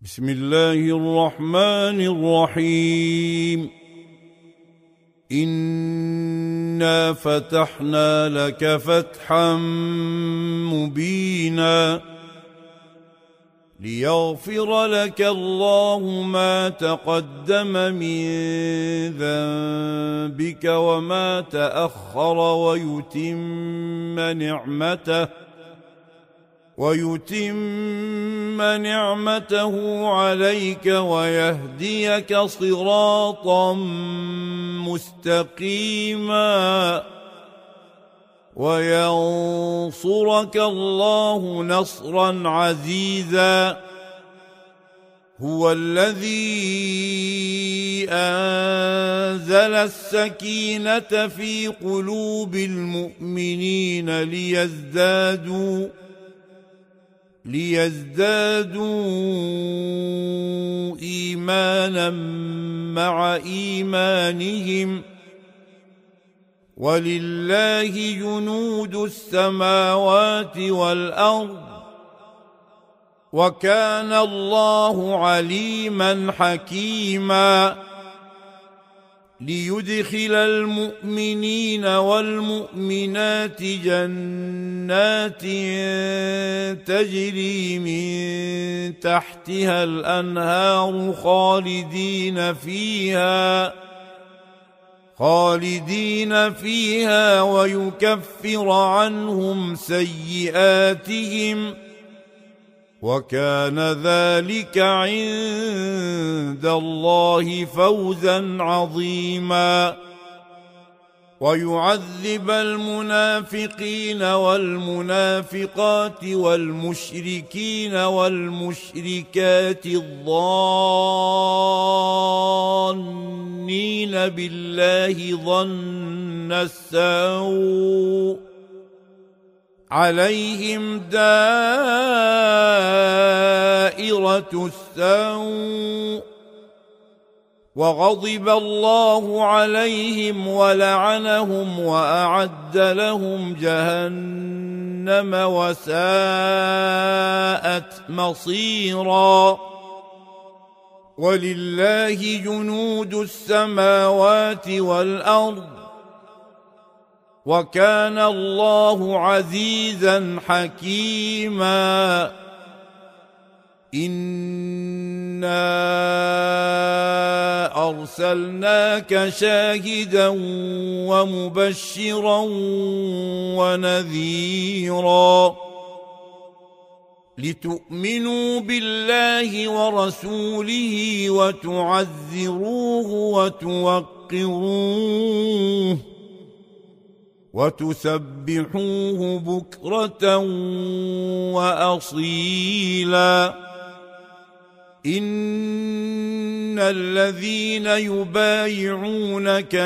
بسم الله الرحمن الرحيم. إنا فتحنا لك فتحا مبينا ليغفر لك الله ما تقدم من ذنبك وما تأخر ويتم نعمته عليك ويهديك صراطا مستقيما وينصرك الله نصرا عزيزا. هو الذي أنزل السكينة في قلوب المؤمنين ليزدادوا إيمانا مع إيمانهم، ولله جنود السماوات والأرض، وكان الله عليما حكيما. ليدخل المؤمنين والمؤمنات جنات تجري من تحتها الأنهار خالدين فيها ويكفر عنهم سيئاتهم، وكان ذلك عند الله فوزا عظيما. ويعذب المنافقين والمنافقات والمشركين والمشركات الظانين بالله ظن السوء عليهم دائرة السوء، وغضب الله عليهم ولعنهم وأعد لهم جهنم وساءت مصيرا. ولله جنود السماوات والأرض، وكان الله عزيزا حكيما. إنا أرسلناك شاهدا ومبشرا ونذيرا لتؤمنوا بالله ورسوله وتعزروه وتوقروه وتسبحوه بكرة وأصيلا. إن الذين يبايعونك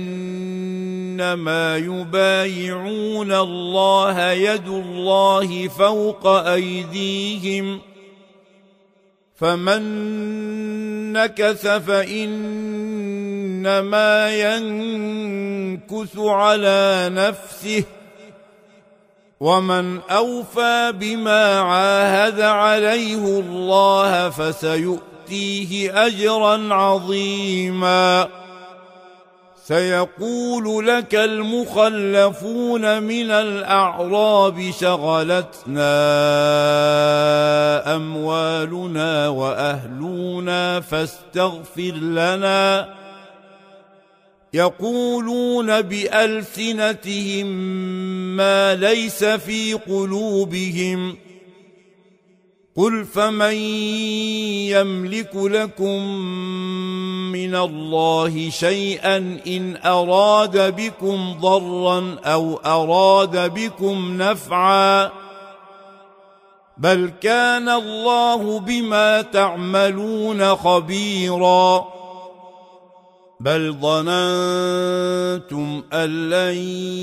إنما يبايعون الله يد الله فوق أيديهم، فمن نكث فإنما ينكث على نفسه، ومن أوفى بما عاهد عليه الله فسيؤتيه أجرا عظيما. سيقول لك المخلفون من الأعراب شغلتنا أموالنا وأهلنا فاستغفر لنا، يقولون بألسنتهم ما ليس في قلوبهم. قل فمن يملك لكم من الله شيئا إن أراد بكم ضرا أو أراد بكم نفعا، بل كان الله بما تعملون خبيرا. بل ظننتم أن لن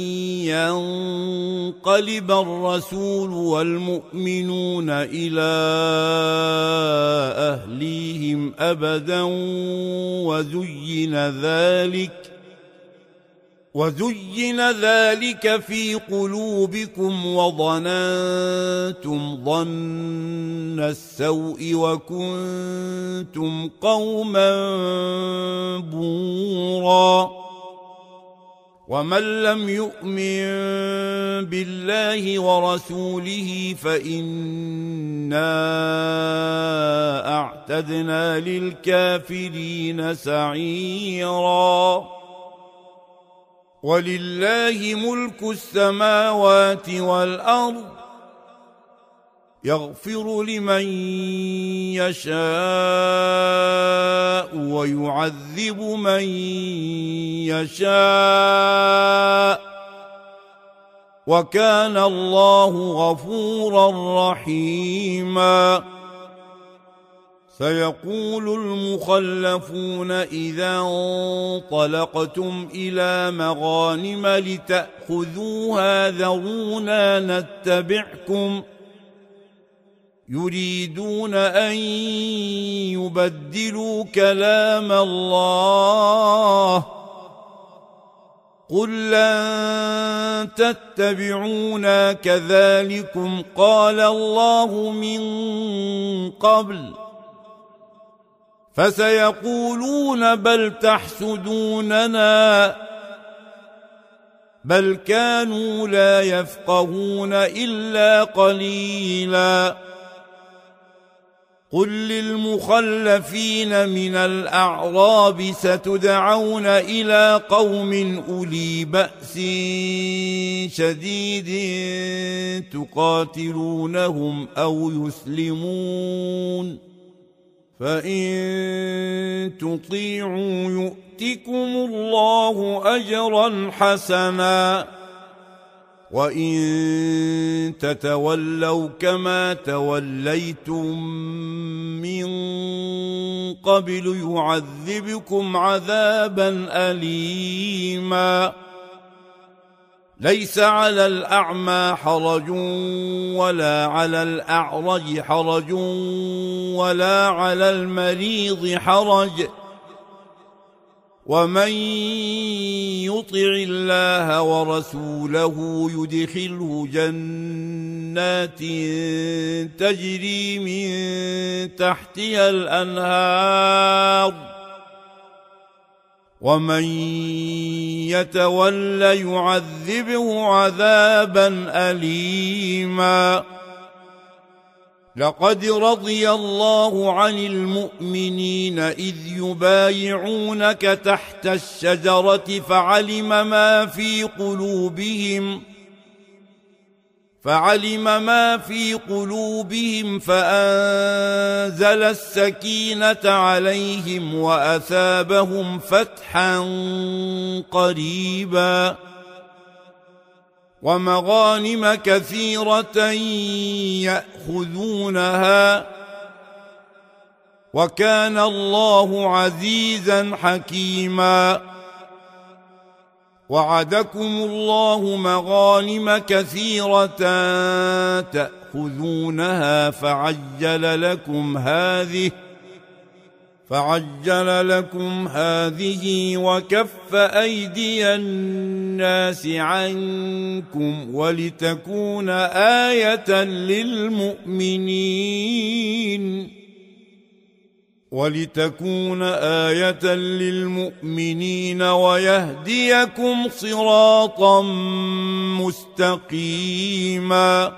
ينقلب الرسول والمؤمنون إلى أهليهم أبدا وزين ذلك في قلوبكم وظننتم ظن السوء وكنتم قوما بورا ومن لم يؤمن بالله ورسوله فإنا أعتدنا للكافرين سعيرا ولله ملك السماوات والأرض يغفر لمن يشاء ويعذب من يشاء وكان الله غفورا رحيما سيقول المخلفون إذا انطلقتم إلى مغانم لتأخذوها ذرونا نتبعكم يريدون أن يبدلوا كلام الله قل لن تتبعونا كذلكم قال الله من قبل فسيقولون بل تحسدوننا بل كانوا لا يفقهون إلا قليلا قل للمخلفين من الأعراب ستدعون إلى قوم أولي بأس شديد تقاتلونهم أو يسلمون فإن تطيعوا يؤتكم الله أجرا حسنا وإن تتولوا كما توليتم من قبل يعذبكم عذابا أليما ليس على الأعمى حرج ولا على الأعرج حرج ولا على المريض حرج ومن يطع الله ورسوله يدخله جنات تجري من تحتها الأنهار ومن يتول يعذبه عذابا أليما لقد رضي الله عن المؤمنين إذ يبايعونك تحت الشجرة فعلم ما في قلوبهم فأنزل السكينة عليهم وأثابهم فتحا قريبا ومغانم كثيرة يأخذونها وكان الله عزيزا حكيما وعدكم الله مغانم كثيرة تأخذونها فعجل لكم هذه وكف أيدي الناس عنكم ولتكون آية للمؤمنين ويهديكم صراطا مستقيما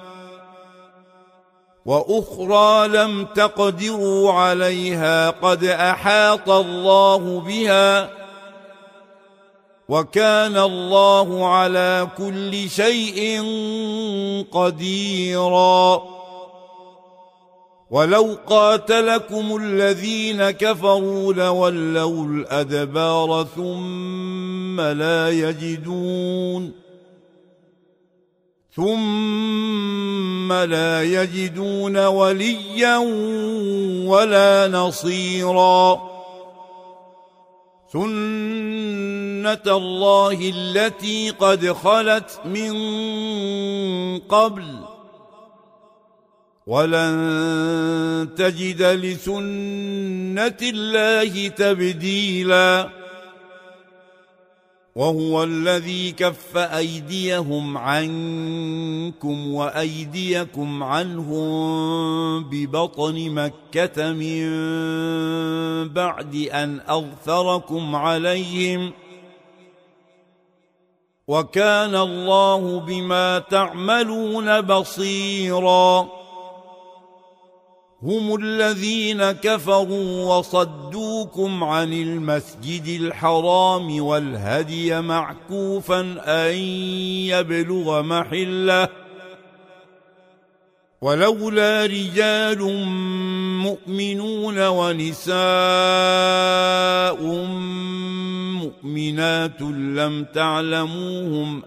وأخرى لم تقدروا عليها قد أحاط الله بها وكان الله على كل شيء قديرا ولو قاتلكم الذين كفروا لولوا الأدبار ثم لا يجدون وليا ولا نصيرا سنة الله التي قد خلت من قبل ولن تجد لسنة الله تبديلا وهو الذي كف أيديهم عنكم وأيديكم عنهم ببطن مكة من بعد أن أظفركم عليهم وكان الله بما تعملون بصيرا هم الذين كفروا وصدوكم عن المسجد الحرام والهدي معكوفا أن يبلغ محله ولولا رجال مؤمنون ونساء مؤمنات لم تعلموهم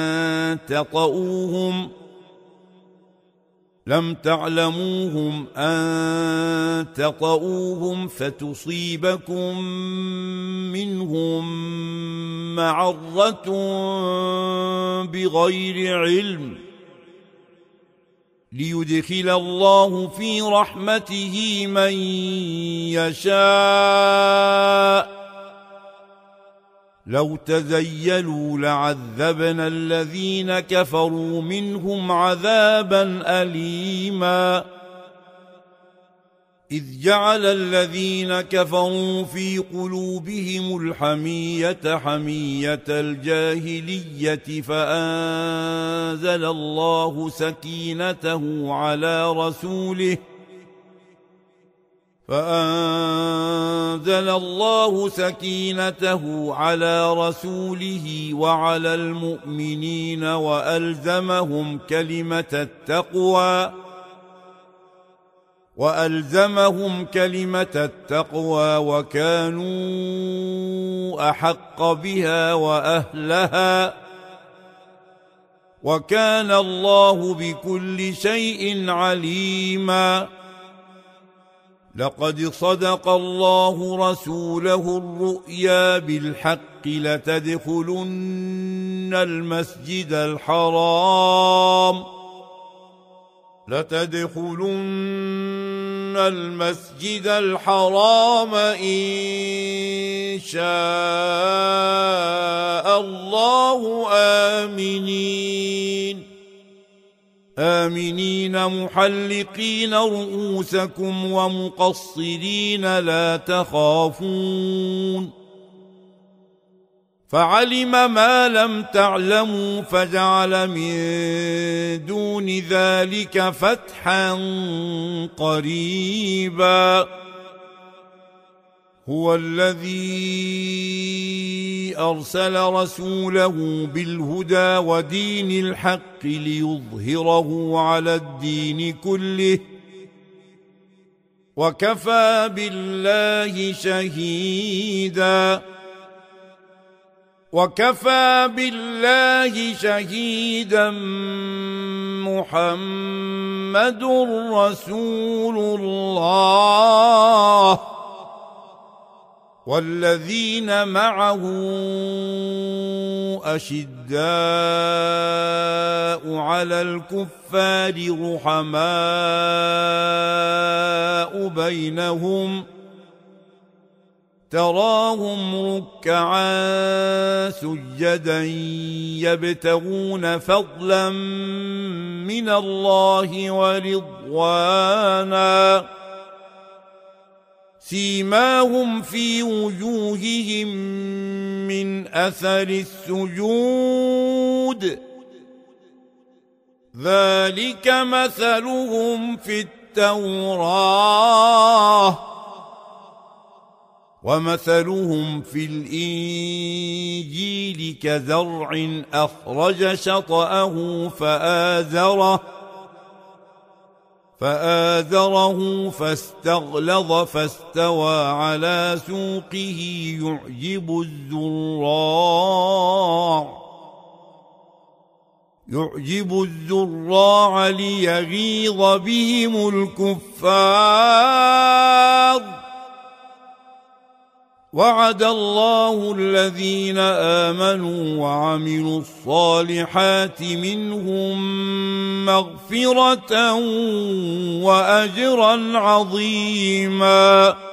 أن تطؤوهم فتصيبكم منهم معرة بغير علم ليدخل الله في رحمته من يشاء لو تزيلوا لعذبنا الذين كفروا منهم عذابا أليما إذ جعل الذين كفروا في قلوبهم الحمية حمية الجاهلية فأنزل الله سكينته على رسوله وعلى المؤمنين وألزمهم كلمة التقوى وكانوا أحق بها وأهلها وكان الله بكل شيء عليما لقد صدق الله رسوله الرؤيا بالحق لتدخلن المسجد الحرام إن شاء الله آمنين محلقين رؤوسكم ومقصرين لا تخافون فعلم ما لم تعلموا فجعل من دون ذلك فتحا قريبا هو الذي أرسل رسوله بالهدى ودين الحق ليظهره على الدين كله وكفى بالله شهيدا محمد رسول الله والذين معه أشداء على الكفار رحماء بينهم تراهم ركعا سجدا يبتغون فضلا من الله ورضوانا سيماهم في وجوههم من أثر السجود ذلك مثلهم في التوراة ومثلهم في الإنجيل كزرع أخرج شطأه فآزره فاستغلظ فاستوى على سوقه يعجب الزراع ليغيظ بهم الكفار وعد الله الذين آمنوا وعملوا الصالحات منهم مغفرة وأجرا عظيما